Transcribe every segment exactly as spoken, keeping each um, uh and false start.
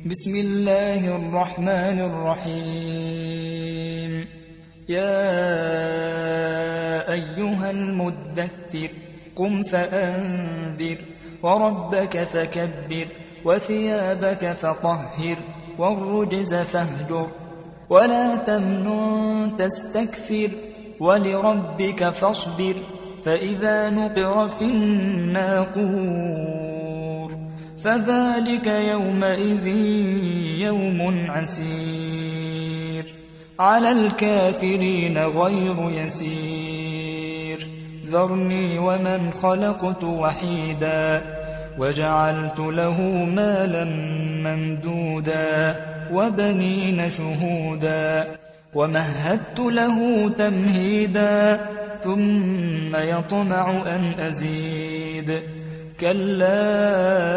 بسم الله الرحمن الرحيم. يا أيها المدثر قم فأنذر وربك فكبر وثيابك فطهر والرجز فاهجر ولا تمنن تستكثر ولربك فاصبر فإذا نقر في الناقور فذلك يومئذ يوم عسير على الكافرين غير يسير ذرني ومن خلقت وحيدا وجعلت له مالا ممدودا وبنين شهودا ومهدت له تمهيدا ثم يطمع أن أزيد كلا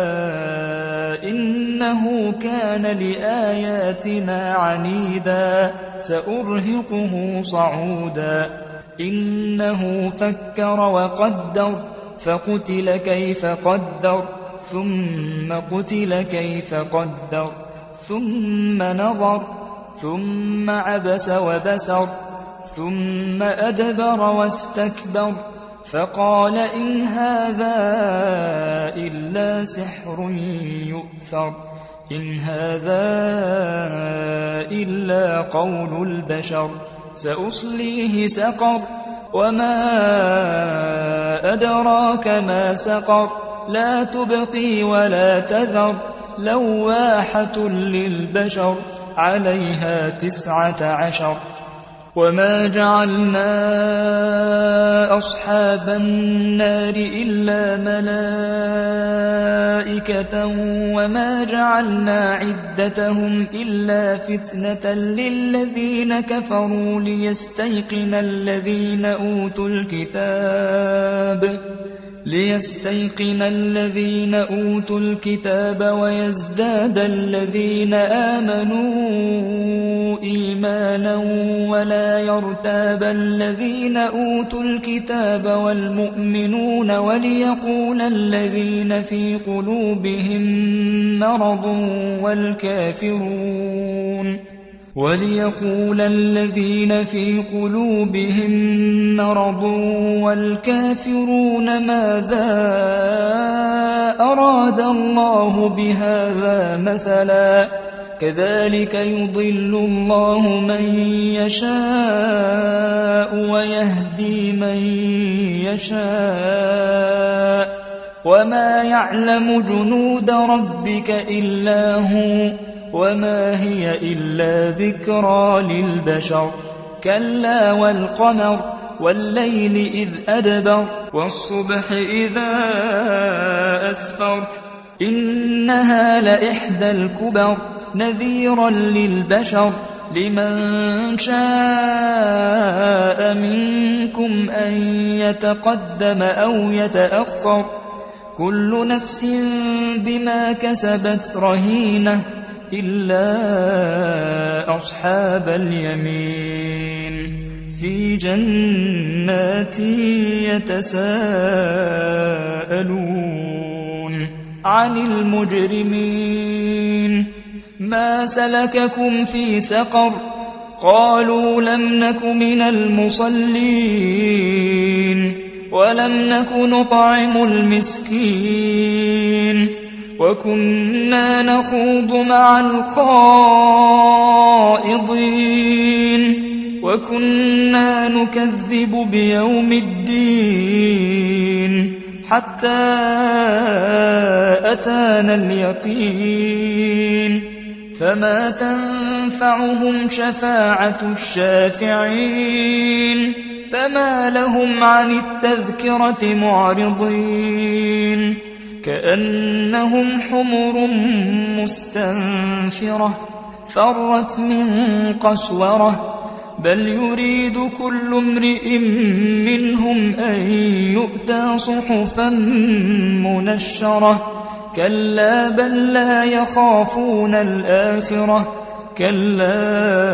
إنه كان لآياتنا عنيدا سأرهقه صعودا إنه فكر وقدر فقتل كيف قدر ثم قتل كيف قدر ثم نظر ثم عبس وبسر ثم أدبر واستكبر فقال إن هذا إلا سحر يؤثر إن هذا إلا قول البشر سأصليه سقر وما أدراك ما سقر لا تبقي ولا تذر لواحة للبشر عليها تسعة عشر وما جعلنا أصحاب النار إلا ملائكة وما جعلنا عدتهم إلا فتنة للذين كفروا ليستيقن الذين أوتوا الكتاب ليستيقن الذين أوتوا الكتاب ويزداد الذين آمنوا إيمانا ولا يرتاب الذين أوتوا الكتاب والمؤمنون وليقول الذين في قلوبهم مرض والكافرون وليقول الذين في قلوبهم مرض والكافرون ماذا أراد الله بهذا مثلا كذلك يضل الله من يشاء ويهدي من يشاء وما يعلم جنود ربك إلا هو وما هي إلا ذكرى للبشر كلا والقمر والليل إذ أدبر والصبح إذا أسفر إنها لإحدى الكبر نذيرا للبشر لمن شاء منكم أن يتقدم أو يتأخر كل نفس بما كسبت رهينة إلا أصحاب اليمين في جنات يتساءلون عن المجرمين ما سلككم في سقر قالوا لم نك من المصلين ولم نك نطعم المسكين وكنا نخوض مع الخائضين وكنا نكذب بيوم الدين حتى أتانا اليقين فما تنفعهم شفاعة الشافعين فما لهم عن التذكرة معرضين كأنهم حمر مستنفرة فرت من قسورة بل يريد كل امرئ منهم أن يؤتى صحفا منشرة كلا بل لا يخافون الآخرة كلا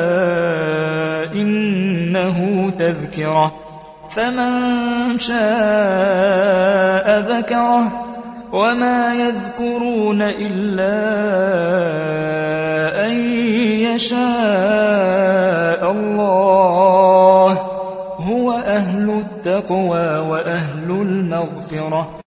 إنه تذكرة فمن شاء ذكره وما يذكرون إلا يشاء الله هو أهل التقوى وأهل المغفرة.